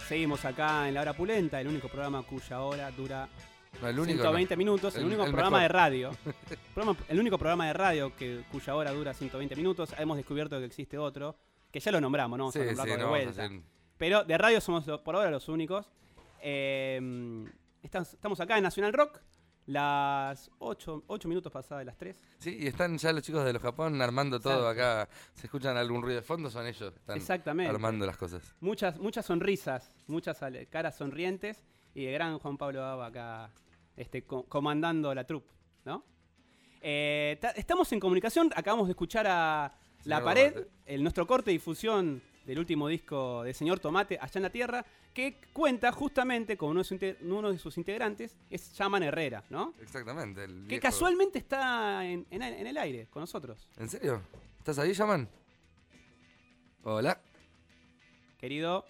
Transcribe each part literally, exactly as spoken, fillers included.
seguimos acá en La Hora Pulenta, el único programa cuya hora dura no, el único, ciento veinte no. minutos, el, el único el programa mejor. de radio. programa, el único programa de radio que, cuya hora dura ciento veinte minutos. Hemos descubierto que existe otro, que ya lo nombramos, ¿no? Vamos sí, a nombrarlo sí, de no vuelta. hacer... Pero de radio somos por ahora los únicos. Eh, estamos acá en Nacional Rock. Las ocho minutos pasadas de las tres. Sí, y están ya los chicos de los Japón armando todo. Exacto. Acá. ¿Se escuchan algún ruido de fondo? Son ellos. Están Exactamente. Armando las cosas. Muchas, muchas sonrisas, muchas caras sonrientes. Y el gran Juan Pablo Baba acá este, co comandando la troupe, ¿no? Eh, estamos en comunicación. Acabamos de escuchar a La Señor Pared, Tomate. El, nuestro corte de difusión del último disco de Señor Tomate, Allá en la Tierra, que cuenta justamente con uno de sus, uno de sus integrantes, es Yaman Herrera, ¿no? Exactamente. El que viejo... casualmente está en, en, en el aire con nosotros. ¿En serio? ¿Estás ahí, Yaman? Hola. Querido.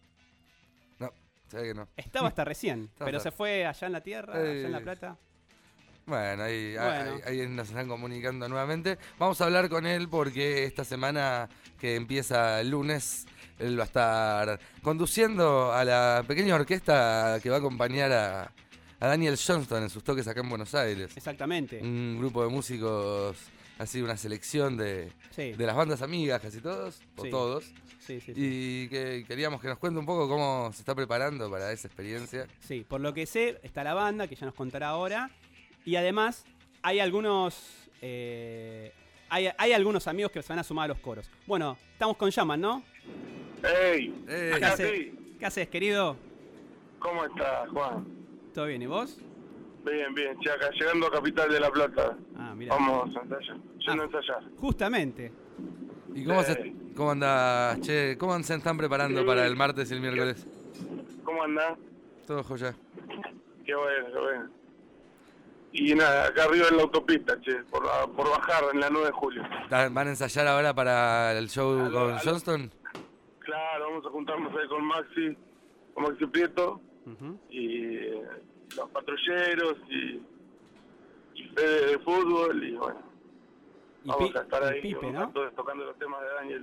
No, se ve que no. Estaba hasta recién, pero hasta... se fue allá en la Tierra, eh... allá en La Plata. Bueno, ahí, bueno. Ahí, ahí nos están comunicando nuevamente. Vamos a hablar con él porque esta semana que empieza el lunes, él va a estar conduciendo a la pequeña orquesta que va a acompañar a, a Daniel Johnston en sus toques acá en Buenos Aires. Exactamente. Un grupo de músicos, así una selección de, sí. de las bandas amigas, casi todos, o sí. todos. Sí, sí, sí. Y que queríamos que nos cuente un poco cómo se está preparando para esa experiencia. Sí, por lo que sé, está la banda, que ya nos contará ahora. Y además hay algunos eh, hay, hay algunos amigos que se van a sumar a los coros. Bueno, estamos con Yaman, ¿no? ¡Ey! Ey. ¿Qué haces, ¿Qué haces, querido? ¿Cómo estás, Juan? ¿Todo bien? ¿Y vos? Bien, bien. Che, acá llegando a Capital de La Plata. Ah, mira. Vamos a ensayar. Yendo ah, a ensayar. Justamente. ¿Y cómo, se, cómo anda, che? ¿Cómo se están preparando sí. para el martes y el miércoles? ¿Cómo andás? Todo joya. Qué bueno, qué bueno. Y nada, acá arriba en la autopista, che, por, por bajar en la nueve de julio. ¿Van a ensayar ahora para el show a con lo, Johnston? Claro, vamos a juntarnos ahí con Maxi, con Maxi Prieto, uh-huh. y eh, los patrulleros, y, y Fede de fútbol, y bueno, y vamos a estar ahí Pipe, un ¿no? rato tocando los temas de Daniel.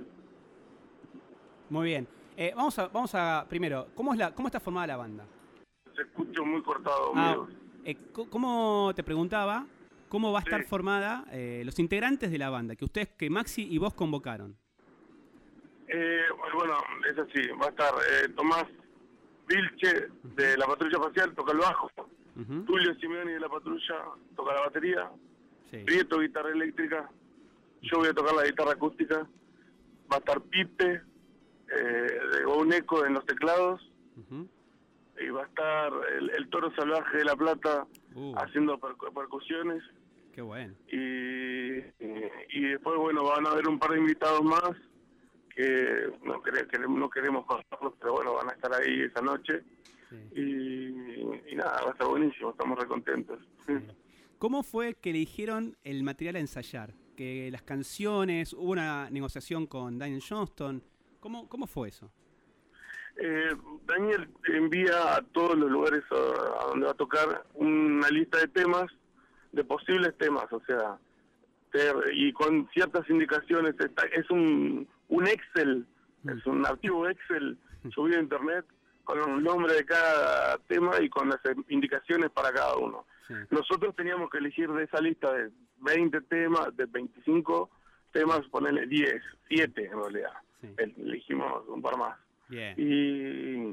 Muy bien. Eh, vamos a, vamos a, primero, ¿cómo, es la, ¿cómo está formada la banda? Se escucha muy cortado, ah, amigos. Eh, ¿Cómo te preguntaba? ¿Cómo va a estar sí. formada eh, los integrantes de la banda que ustedes, que Maxi y vos convocaron? Eh, bueno, es así. Va a estar eh, Tomás Vilche de la Patrulla Facial, toca el bajo. Uh-huh. Tulio Simeoni de la Patrulla toca la batería. Sí. Prieto, guitarra eléctrica. Yo voy a tocar la guitarra acústica. Va a estar Pipe eh, de Bouneco en los teclados. Uh-huh. Y va a estar el, el Toro Salvaje de La Plata uh. haciendo per percusiones. Qué bueno. Y, y, y después, bueno, van a haber un par de invitados más que no, quere, que no queremos contarlos, pero bueno, van a estar ahí esa noche. Sí. Y, y nada, va a estar buenísimo, estamos recontentos. Sí. ¿Cómo fue que eligieron el material a ensayar? Que las canciones, hubo una negociación con Daniel Johnston. ¿Cómo, cómo fue eso? Eh, Daniel envía a todos los lugares a, a donde va a tocar una lista de temas, de posibles temas, o sea, ter, y con ciertas indicaciones. Está, es un, un Excel, mm. es un archivo Excel subido a internet con el nombre de cada tema y con las indicaciones para cada uno. Sí. Nosotros teníamos que elegir de esa lista de veinte temas, de veinticinco temas, ponerle diez, siete en realidad. Sí. Elegimos un par más. Bien. Y,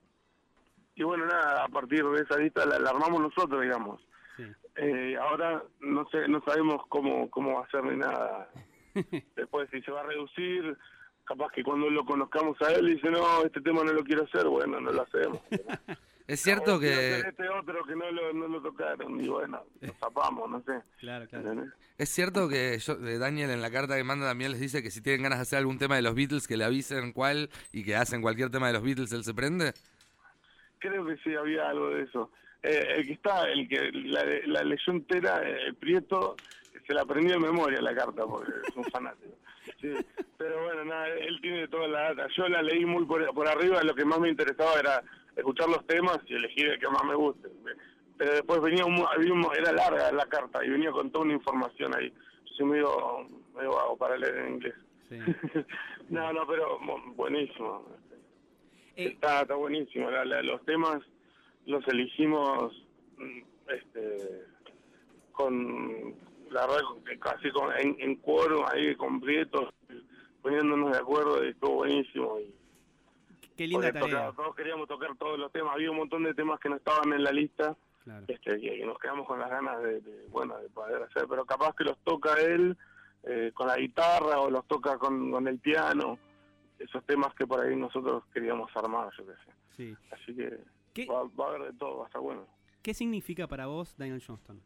y bueno, nada, a partir de esa lista la, la armamos nosotros, digamos. Sí. Eh, ahora no sé, no sabemos cómo cómo va a ser ni nada. Después, si se va a reducir, capaz que cuando lo conozcamos a él dice, no, este tema no lo quiero hacer, bueno, no lo hacemos. Es cierto no, que... Este otro que no lo, no lo tocaron, y bueno, lo zapamos, no sé. Claro, claro. ¿Entendés? Es cierto que yo, Daniel en la carta que manda también les dice que si tienen ganas de hacer algún tema de los Beatles, que le avisen cuál y que hacen cualquier tema de los Beatles, ¿él se prende? Creo que sí, había algo de eso. Eh, el que está, el que la, la leyó entera, el Prieto, se la aprendió de memoria la carta, porque es un fanático. Sí, pero bueno, nada, él tiene toda la data. Yo la leí muy por, por arriba, lo que más me interesaba era escuchar los temas y elegir el que más me guste. Pero después venía un, había un, era larga la carta y venía con toda una información ahí. Yo soy medio, medio vago para leer en inglés. Sí. no, no, pero buenísimo. Eh, Está, está buenísimo. La- la- los temas los elegimos mm, este, con, la verdad, que casi con, en, en quórum, ahí con Prieto, poniéndonos de acuerdo, y estuvo buenísimo. Y, qué linda porque tarea. tocaba- todos queríamos tocar todos los temas. Había un montón de temas que no estaban en la lista, Claro. este, que, que nos quedamos con las ganas de, de, bueno, de poder hacer, pero capaz que los toca él eh, con la guitarra o los toca con, con el piano, esos temas que por ahí nosotros queríamos armar, yo qué sé. Sí. Así que ¿Qué, va, va a haber de todo, va a estar bueno. ¿Qué significa para vos Daniel Johnston?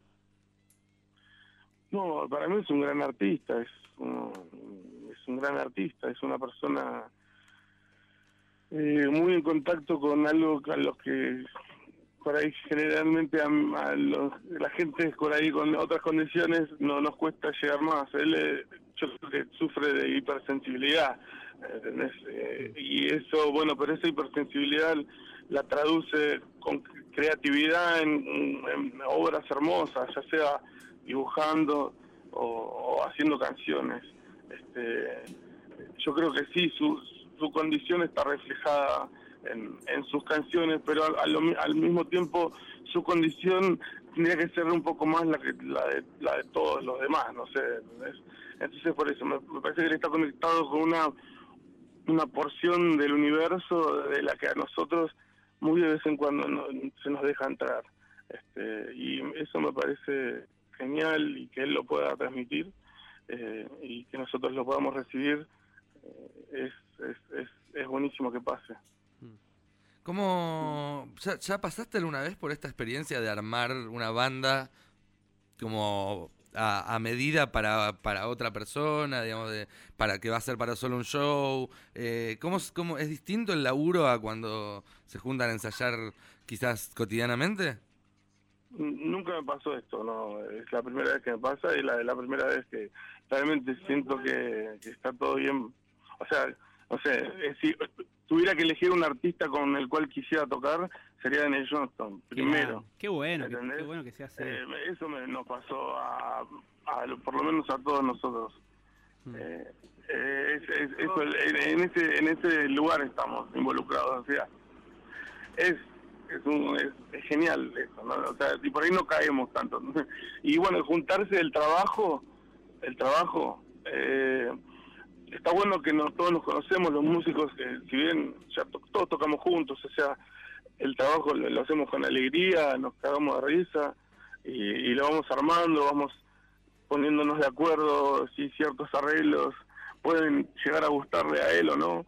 No, para mí es un gran artista, es un, es un gran artista, es una persona eh, muy en contacto con algo a los que por ahí generalmente a, a los, la gente por ahí con otras condiciones no nos cuesta llegar más. Él eh, yo creo que sufre de hipersensibilidad, ¿entendés? Eh, y eso, bueno, pero esa hipersensibilidad la traduce con creatividad en, en obras hermosas, ya sea dibujando o, o haciendo canciones. Este, yo creo que sí, su, su condición está reflejada en, en sus canciones, pero al, al, al mismo tiempo su condición tendría que ser un poco más la que la de, la de todos los demás, no sé, ¿entendés? Entonces por eso me, me parece que él está conectado con una una porción del universo de la que a nosotros muy de vez en cuando no, se nos deja entrar, este, y eso me parece genial, y que él lo pueda transmitir eh, y que nosotros lo podamos recibir, eh, es, es, es, es buenísimo que pase. ¿Cómo ya, ya pasaste alguna vez por esta experiencia de armar una banda como a, a medida para, para otra persona, digamos, de, para que va a ser para solo un show? Eh, ¿cómo, es- ¿Cómo es distinto el laburo a cuando se juntan a ensayar quizás cotidianamente? Nunca me pasó esto, no, es la primera vez que me pasa, y la, la primera vez que realmente siento que, que está todo bien. O sea, no sé, eh, si tuviera que elegir un artista con el cual quisiera tocar, sería Daniel Johnston, primero. Qué bueno, qué, ¿entendés? qué bueno que se hace. Eh, eso me, nos pasó a, a, por lo menos a todos nosotros. Mm. Eh, eh, es, es- eso, en, en ese en ese lugar estamos involucrados, o sea, es es, un, es, es genial eso, ¿no? O sea, y por ahí no caemos tanto. Y bueno, el juntarse del trabajo, el trabajo, eh, está bueno que nos, todos nos conocemos, los músicos, que si bien ya to- todos tocamos juntos, o sea, el trabajo lo, lo hacemos con alegría, nos cagamos de risa, y, y lo vamos armando, vamos poniéndonos de acuerdo si ciertos arreglos pueden llegar a gustarle a él o no,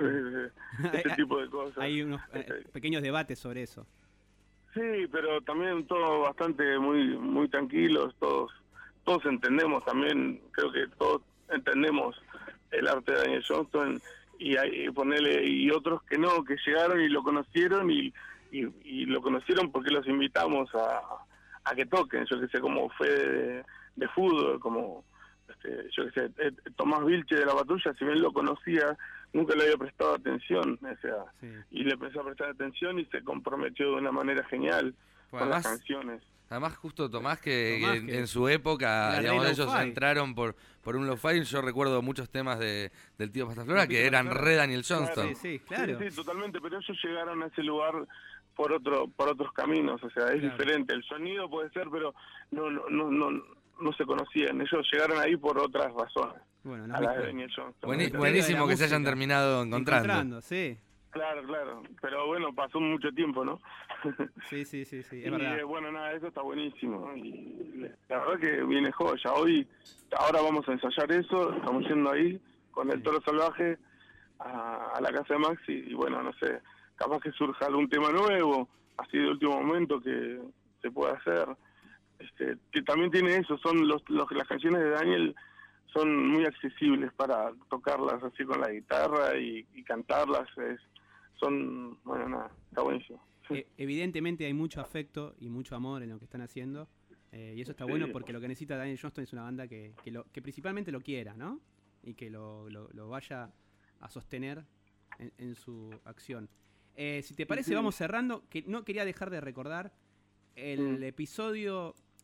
ese tipo de cosas. Hay unos eh, Este, pequeños debates sobre eso. Sí, pero también todo bastante muy muy tranquilos, todos todos entendemos también, creo que todos entendemos el arte de Daniel Johnston, y hay ponerle y otros que no, que llegaron y lo conocieron y, y, y lo conocieron porque los invitamos a, a que toquen, yo que sé, como fue de, de fútbol, como este, yo que sé, eh, Tomás Vilche de La Patrulla, si bien lo conocía, nunca le había prestado atención, o sea, Sí. y le empezó a prestar atención y se comprometió de una manera genial Bueno, con las además, canciones. además justo Tomás, que, Tomás, que en, que en su época, era re digamos, ellos lo-fi. entraron por, por un lo-fi. Yo recuerdo muchos temas de, del tío Pastaflora que Pito eran Pastaflora. re Daniel Johnston. Sí, sí, claro. Sí, sí, totalmente, pero ellos llegaron a ese lugar por otro por otros caminos, o sea, es Claro. diferente. El sonido puede ser, pero no no no no, no se conocían. Ellos llegaron ahí por otras razones. Bueno, A los la de mi- Daniel Johnston. Bueni- misterio de buenísimo la que se hayan música. terminado encontrando. sí. Claro, claro. Pero bueno, pasó mucho tiempo, ¿no? Sí, sí, sí, sí, es y verdad. eh, bueno, nada, eso está buenísimo. Y la verdad que viene joya. Hoy, ahora vamos a ensayar eso, estamos yendo ahí con el Sí. Toro Salvaje a, a la casa de Maxi, y bueno, no sé, capaz que surja algún tema nuevo, así de último momento que se pueda hacer. Este, que también tiene eso, son los, los las canciones de Daniel son muy accesibles para tocarlas así con la guitarra y, y cantarlas, es, son, bueno, nada, está buenísimo. E- evidentemente hay mucho afecto y mucho amor en lo que están haciendo. eh, y eso está Sí. bueno porque lo que necesita Daniel Johnston es una banda que, que, lo, que principalmente lo quiera, ¿no? Y que lo, lo, lo vaya a sostener en, en su acción. Eh, si te parece, Sí. vamos cerrando. Que no quería dejar de recordar el Mm. episodio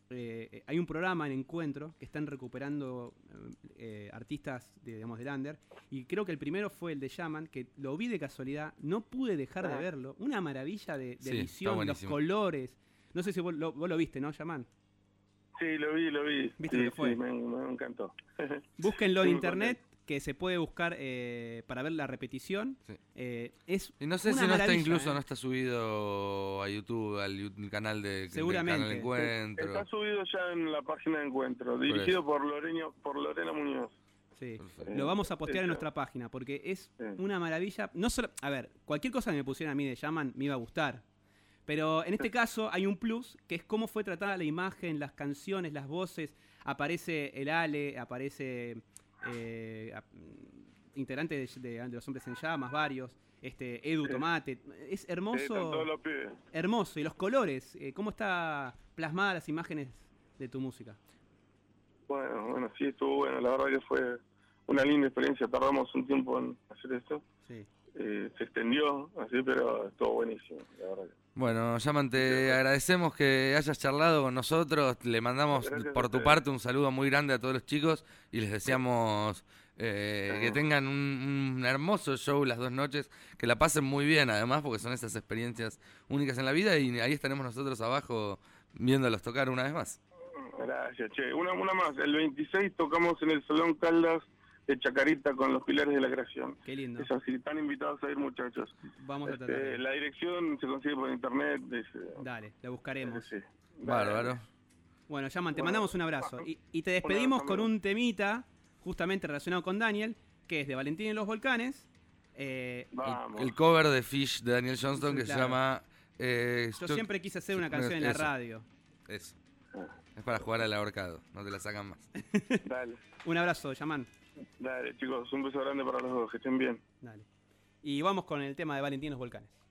eh, hay un programa en Encuentro que están recuperando eh, artistas de, digamos, del under, y creo que el primero fue el de Yaman, que lo vi de casualidad, no pude dejar de verlo, una maravilla de, de Sí, edición, está los buenísimo. colores, no sé si vos lo, vos lo viste, ¿no, Yaman? Sí, lo vi, lo vi. ¿Viste sí, lo que fue? sí, me, me encantó. Búsquenlo en Sí, internet, que se puede buscar eh, para ver la repetición. Sí. Eh, es Y no sé una si no está maravilla, incluso, ¿eh? no está subido a YouTube, al YouTube canal de del Seguramente. canal Encuentro. Está subido ya en la página de Encuentro, dirigido por, Loreño, por Lorena Muñoz. Sí. Perfecto. Lo vamos a postear en Eso. nuestra página porque es Sí. una maravilla. No solo, a ver, cualquier cosa que me pusieran a mí de Yaman me iba a gustar. Pero en este caso hay un plus, que es cómo fue tratada la imagen, las canciones, las voces. Aparece el Ale, aparece eh, a- integrantes de, de Los Hombres en Llamas, varios. Este, Edu Sí. Tomate. Es Sí, están hermoso. todos los pibes. Hermoso. Y los colores, eh, cómo está plasmadas las imágenes de tu música. Bueno, bueno, sí, estuvo bueno. La verdad que fue una linda experiencia. Tardamos un tiempo en hacer esto. Sí. Eh, se extendió, así, pero estuvo buenísimo, la verdad. que- Bueno, Yaman, te agradecemos que hayas charlado con nosotros. Le mandamos Gracias por a tu ustedes. parte un saludo muy grande a todos los chicos y les deseamos eh, Sí. que tengan un, un hermoso show las dos noches, que la pasen muy bien además, porque son esas experiencias únicas en la vida y ahí estaremos nosotros abajo viéndolos tocar una vez más. Gracias, che. Una, una más. El veintiséis tocamos en el Salón Caldas de Chacarita con los Pilares de la Creación. Qué lindo. Es así, están invitados a ir, muchachos. Vamos a Este, tratar. de- la dirección se consigue por internet. Dice, Dale, la buscaremos. sí. Bárbaro. Bueno, Yaman, te Bueno, mandamos un abrazo. bueno, Y, y te despedimos abrazo, con amigo. un temita justamente relacionado con Daniel, que es de Valentín y los Volcanes. Eh, Vamos. El cover de Fish de Daniel Johnston que Claro. se llama... eh, yo Stuck- siempre quise hacer una canción en la Eso. radio. Eso. Es para jugar al ahorcado, no te la sacan más. Dale, Un abrazo, Yaman. dale, chicos. Un beso grande para los dos. Que estén bien. Dale. Y vamos con el tema de Valentín y los Volcanes.